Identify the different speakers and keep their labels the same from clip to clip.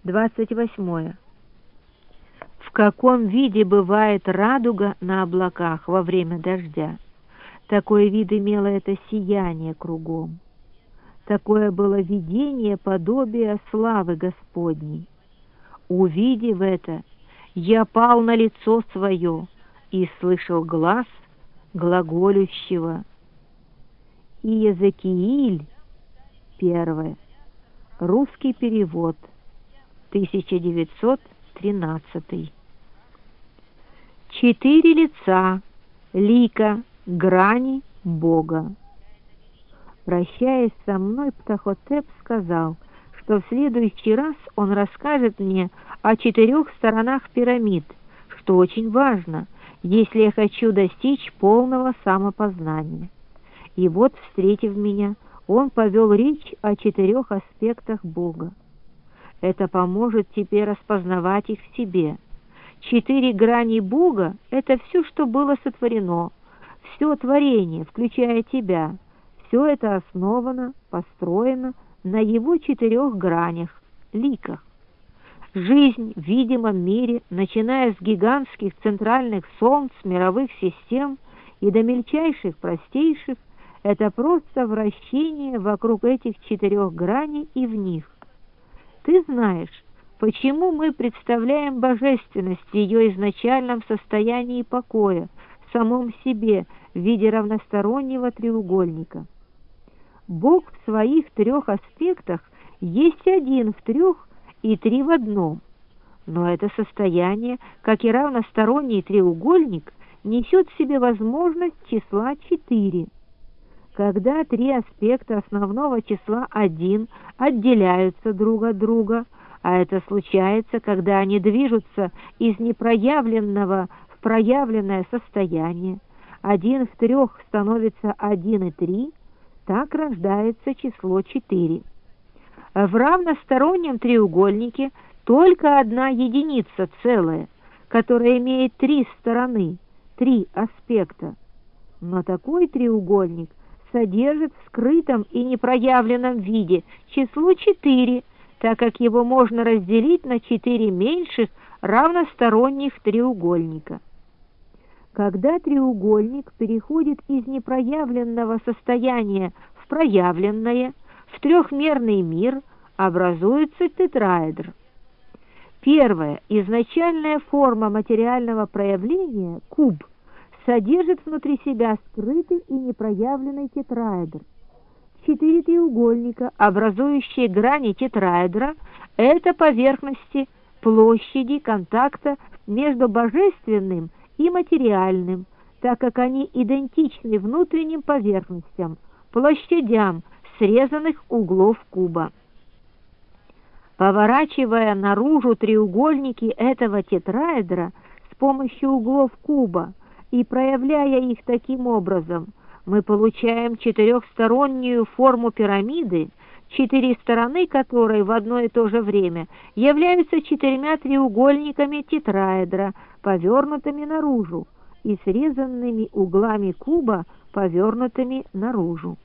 Speaker 1: 28. В каком виде бывает радуга на облаках во время дождя? Такой вид имело это сияние кругом. Такое было видение подобия славы Господней. Увидев это, я пал на лицо свое и слышал глас глаголющего. Иезекииль, 1. Русский перевод, 1913. 4 лица, лика, грани Бога. Прощаясь со мной, Птахотеп сказал, что в следующий раз он расскажет мне о 4 сторонах пирамид, что очень важно, если я хочу достичь полного самопознания. И вот, встретив меня, он повел речь о 4 аспектах Бога. Это поможет тебе распознавать их в себе. 4 грани Бога — это все, что было сотворено, все творение, включая тебя. Все это основано, построено на его 4 гранях, ликах. Жизнь в видимом мире, начиная с гигантских центральных солнц, мировых систем и до мельчайших, простейших, это просто вращение вокруг этих 4 граней и в них. Ты знаешь, почему мы представляем божественность в ее изначальном состоянии покоя, в самом себе, в виде равностороннего треугольника. Бог в своих 3 аспектах есть один в 3 и 3 в одном, но это состояние, как и равносторонний треугольник, несет в себе возможность числа 4. Когда 3 аспекта основного числа 1 отделяются друг от друга, а это случается, когда они движутся из непроявленного в проявленное состояние, 1 в 3 становится 1 и 3, так рождается число 4. В равностороннем треугольнике только одна единица целая, которая имеет 3 стороны, 3 аспекта. Но такой треугольник содержит в скрытом и непроявленном виде число 4, так как его можно разделить на 4 меньших равносторонних треугольника. Когда треугольник переходит из непроявленного состояния в проявленное, в трехмерный мир, образуется тетраэдр. Первая, изначальная форма материального проявления, куб, содержит внутри себя скрытый и непроявленный тетраэдр. 4 треугольника, образующие грани тетраэдра, это поверхности, площади контакта между божественным и материальным, так как они идентичны внутренним поверхностям, площадям срезанных углов куба. Поворачивая наружу треугольники этого тетраэдра с помощью углов куба и проявляя их таким образом, мы получаем 4-стороннюю форму пирамиды, 4 стороны которой в одно и то же время являются 4 треугольниками тетраэдра, повернутыми наружу, и срезанными углами куба, повернутыми наружу.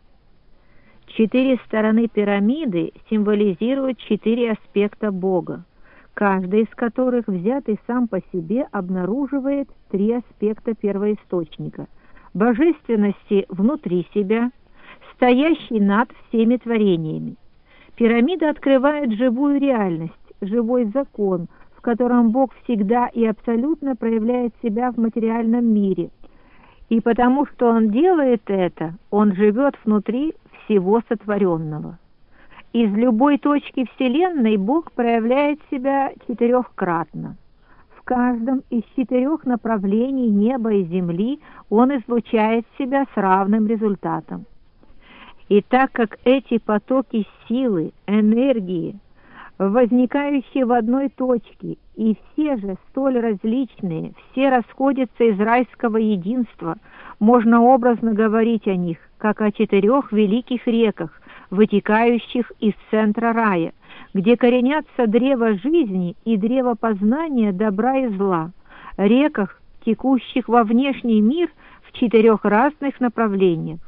Speaker 1: 4 стороны пирамиды символизируют 4 аспекта Бога, каждый из которых, взятый сам по себе, обнаруживает 3 аспекта первоисточника – божественности внутри себя, стоящей над всеми творениями. Пирамида открывает живую реальность, живой закон, в котором Бог всегда и абсолютно проявляет себя в материальном мире. И потому что Он делает это, Он живет внутри всего сотворенного. Из любой точки Вселенной Бог проявляет себя 4-кратно. В каждом из 4 направлений неба и земли Он излучает себя с равным результатом. И так как эти потоки силы, энергии, возникающие в одной точке, и все же столь различные, все расходятся из райского единства, можно образно говорить о них, как о 4 великих реках, вытекающих из центра рая, где коренятся древо жизни и древо познания добра и зла, реках, текущих во внешний мир в 4 разных направлениях.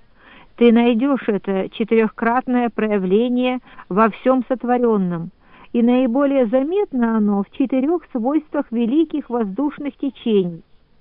Speaker 1: Ты найдешь это 4-кратное проявление во всем сотворенном, и наиболее заметно оно в 4 свойствах великих воздушных течений.